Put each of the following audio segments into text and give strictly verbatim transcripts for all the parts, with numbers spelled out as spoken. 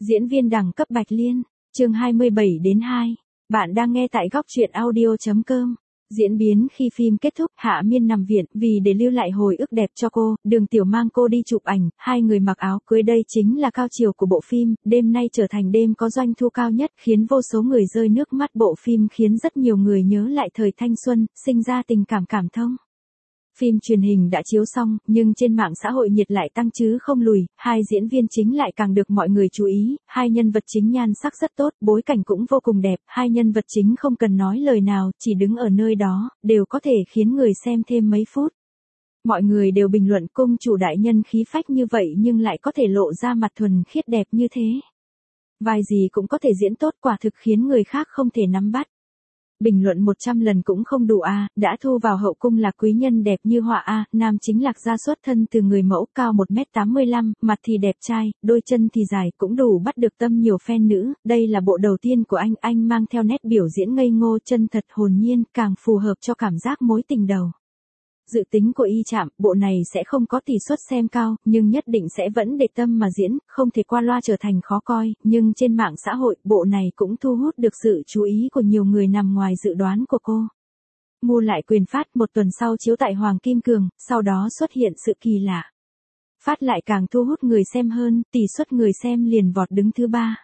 Diễn viên đẳng cấp Bạch Liên, chương hai mươi bảy đến hai. Bạn đang nghe tại góc truyện audio chấm com. Diễn biến khi phim kết thúc, Hạ Miên nằm viện, vì để lưu lại hồi ức đẹp cho cô, Đường Tiểu mang cô đi chụp ảnh, hai người mặc áo cưới, đây chính là cao chiều của bộ phim, đêm nay trở thành đêm có doanh thu cao nhất, khiến vô số người rơi nước mắt. Bộ phim khiến rất nhiều người nhớ lại thời thanh xuân, sinh ra tình cảm cảm thông. Phim truyền hình đã chiếu xong, nhưng trên mạng xã hội nhiệt lại tăng chứ không lùi, hai diễn viên chính lại càng được mọi người chú ý, hai nhân vật chính nhan sắc rất tốt, bối cảnh cũng vô cùng đẹp, hai nhân vật chính không cần nói lời nào, chỉ đứng ở nơi đó, đều có thể khiến người xem thêm mấy phút. Mọi người đều bình luận cung chủ đại nhân khí phách như vậy nhưng lại có thể lộ ra mặt thuần khiết đẹp như thế. Vai gì cũng có thể diễn tốt, quả thực khiến người khác không thể nắm bắt. Bình luận một trăm lần cũng không đủ a, à, đã thu vào hậu cung là quý nhân đẹp như họa a, à, nam chính Lạc Gia xuất thân từ người mẫu cao một mét tám mươi lăm, mặt thì đẹp trai, đôi chân thì dài, cũng đủ bắt được tâm nhiều fan nữ, đây là bộ đầu tiên của anh, anh mang theo nét biểu diễn ngây ngô chân thật hồn nhiên, càng phù hợp cho cảm giác mối tình đầu. Dự tính của Y Trạm, bộ này sẽ không có tỷ suất xem cao, nhưng nhất định sẽ vẫn để tâm mà diễn, không thể qua loa trở thành khó coi, nhưng trên mạng xã hội, bộ này cũng thu hút được sự chú ý của nhiều người nằm ngoài dự đoán của cô. Mua lại quyền phát, một tuần sau chiếu tại Hoàng Kim Cường, sau đó xuất hiện sự kỳ lạ. Phát lại càng thu hút người xem hơn, tỷ suất người xem liền vọt đứng thứ ba.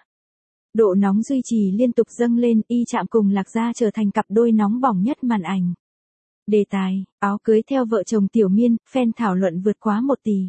Độ nóng duy trì liên tục dâng lên, Y Trạm cùng Lạc Gia trở thành cặp đôi nóng bỏng nhất màn ảnh. Đề tài, áo cưới theo vợ chồng Tiểu Miên, fan thảo luận vượt quá một tỷ.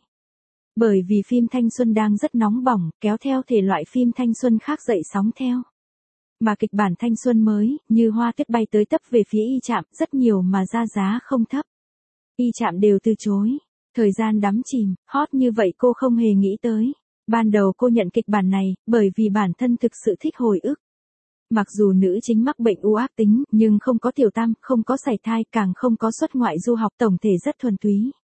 Bởi vì phim thanh xuân đang rất nóng bỏng, kéo theo thể loại phim thanh xuân khác dậy sóng theo. Mà kịch bản thanh xuân mới, như hoa tuyết bay tới tấp về phía Y Trạm, rất nhiều mà ra giá không thấp. Y Trạm đều từ chối. Thời gian đắm chìm, hot như vậy cô không hề nghĩ tới. Ban đầu cô nhận kịch bản này, bởi vì bản thân thực sự thích hồi ức. Mặc dù nữ chính mắc bệnh u ác tính, nhưng không có tiểu tam, không có sảy thai, càng không có xuất ngoại du học, tổng thể rất thuần túy.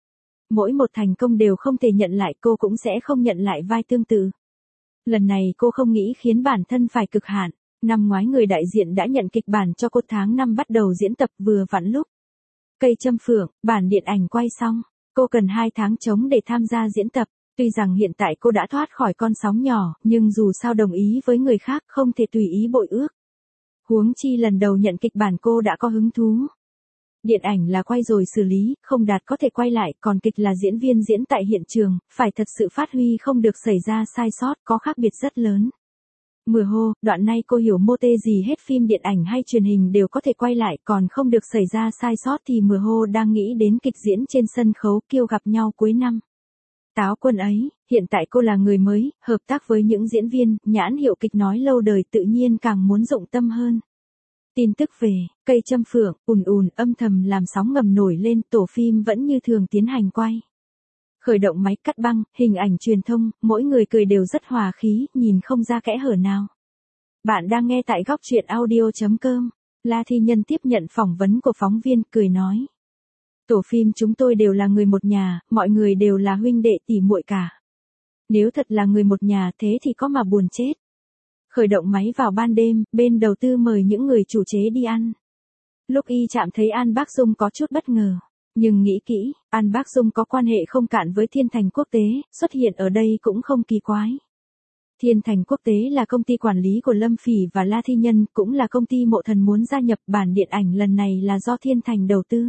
Mỗi một thành công đều không thể nhận lại, cô cũng sẽ không nhận lại vai tương tự. Lần này cô không nghĩ khiến bản thân phải cực hạn. Năm ngoái người đại diện đã nhận kịch bản cho cô, tháng năm bắt đầu diễn tập, vừa vặn lúc Cây Châm Phượng, bản điện ảnh quay xong. Cô cần hai tháng trống để tham gia diễn tập. Tuy rằng hiện tại cô đã thoát khỏi con sóng nhỏ, nhưng dù sao đồng ý với người khác không thể tùy ý bội ước. Huống chi lần đầu nhận kịch bản cô đã có hứng thú. Điện ảnh là quay rồi xử lý, không đạt có thể quay lại, còn kịch là diễn viên diễn tại hiện trường, phải thật sự phát huy không được xảy ra sai sót, có khác biệt rất lớn. Mưa hô, đoạn này cô hiểu mô tê gì hết, phim điện ảnh hay truyền hình đều có thể quay lại, còn không được xảy ra sai sót thì mưa hô đang nghĩ đến kịch diễn trên sân khấu Kiêu gặp nhau cuối năm. Táo quân ấy, hiện tại cô là người mới, hợp tác với những diễn viên, nhãn hiệu kịch nói lâu đời tự nhiên càng muốn dụng tâm hơn. Tin tức về Cây Châm Phượng, ùn ùn âm thầm làm sóng ngầm nổi lên, tổ phim vẫn như thường tiến hành quay. Khởi động máy cắt băng, hình ảnh truyền thông, mỗi người cười đều rất hòa khí, nhìn không ra kẽ hở nào. Bạn đang nghe tại góc truyện audio chấm com. La Thi Nhân tiếp nhận phỏng vấn của phóng viên, cười nói. Tổ phim chúng tôi đều là người một nhà, mọi người đều là huynh đệ tỷ muội cả. Nếu thật là người một nhà thế thì có mà buồn chết. Khởi động máy vào ban đêm, bên đầu tư mời những người chủ chế đi ăn. Lúc Y Trạm thấy An Bác Dung có chút bất ngờ. Nhưng nghĩ kỹ, An Bác Dung có quan hệ không cạn với Thiên Thành Quốc tế, xuất hiện ở đây cũng không kỳ quái. Thiên Thành Quốc tế là công ty quản lý của Lâm Phỉ và La Thi Nhân, cũng là công ty Mộ Thần muốn gia nhập, bản điện ảnh lần này là do Thiên Thành đầu tư.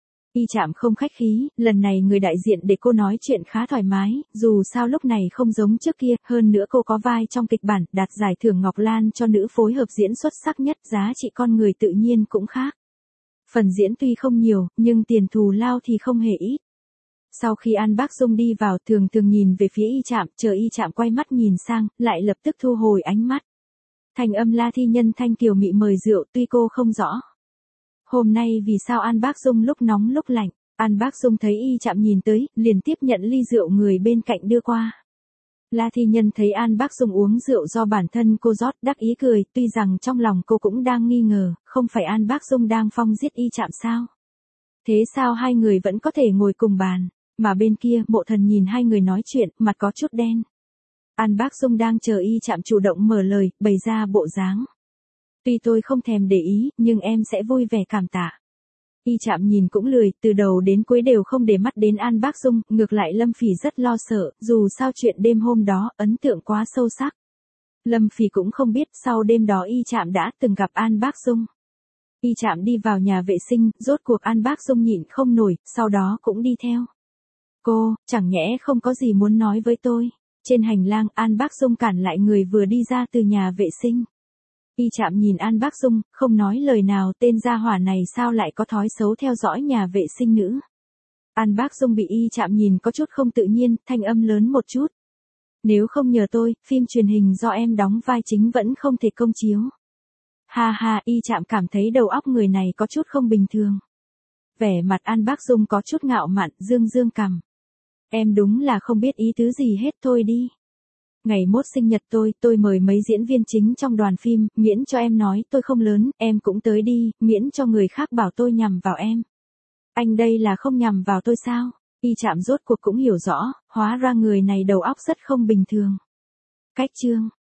Y Trạm không khách khí, lần này người đại diện để cô nói chuyện khá thoải mái, dù sao lúc này không giống trước kia, hơn nữa cô có vai trong kịch bản, đạt giải thưởng Ngọc Lan cho nữ phối hợp diễn xuất sắc nhất, giá trị con người tự nhiên cũng khác. Phần diễn tuy không nhiều, nhưng tiền thù lao thì không hề ít. Sau khi An Bác Dung đi vào, thường thường nhìn về phía Y Trạm, chờ Y Trạm quay mắt nhìn sang, lại lập tức thu hồi ánh mắt. Thành âm La Thi Nhân thanh kiều mị mời rượu, tuy cô không rõ. Hôm nay vì sao An Bác Dung lúc nóng lúc lạnh, An Bác Dung thấy Y Trạm nhìn tới, liền tiếp nhận ly rượu người bên cạnh đưa qua. La Thi Nhân thấy An Bác Dung uống rượu do bản thân cô rót, đắc ý cười, tuy rằng trong lòng cô cũng đang nghi ngờ, không phải An Bác Dung đang phong giết Y Trạm sao? Thế sao hai người vẫn có thể ngồi cùng bàn, mà bên kia, Mộ Thần nhìn hai người nói chuyện, mặt có chút đen. An Bác Dung đang chờ Y Trạm chủ động mở lời, bày ra bộ dáng. Tuy tôi không thèm để ý, nhưng em sẽ vui vẻ cảm tạ. Y Trạm nhìn cũng lười, từ đầu đến cuối đều không để mắt đến An Bác Dung, ngược lại Lâm Phỉ rất lo sợ, dù sao chuyện đêm hôm đó, ấn tượng quá sâu sắc. Lâm Phỉ cũng không biết sau đêm đó Y Trạm đã từng gặp An Bác Dung. Y Trạm đi vào nhà vệ sinh, rốt cuộc An Bác Dung nhịn không nổi, sau đó cũng đi theo. Cô, chẳng nhẽ không có gì muốn nói với tôi. Trên hành lang, An Bác Dung cản lại người vừa đi ra từ nhà vệ sinh. Y Trạm nhìn An Bác Dung, không nói lời nào, tên gia hỏa này sao lại có thói xấu theo dõi nhà vệ sinh nữ. An Bác Dung bị Y Trạm nhìn có chút không tự nhiên, thanh âm lớn một chút. Nếu không nhờ tôi, phim truyền hình do em đóng vai chính vẫn không thể công chiếu. Ha ha, Y Trạm cảm thấy đầu óc người này có chút không bình thường. Vẻ mặt An Bác Dung có chút ngạo mạn, dương dương cằm. Em đúng là không biết ý tứ gì hết, thôi đi. Ngày mốt sinh nhật tôi, tôi mời mấy diễn viên chính trong đoàn phim, miễn cho em nói tôi không lớn, em cũng tới đi, miễn cho người khác bảo tôi nhằm vào em. Anh đây là không nhằm vào tôi sao? Y Trạm rốt cuộc cũng hiểu rõ, hóa ra người này đầu óc rất không bình thường. Cách chương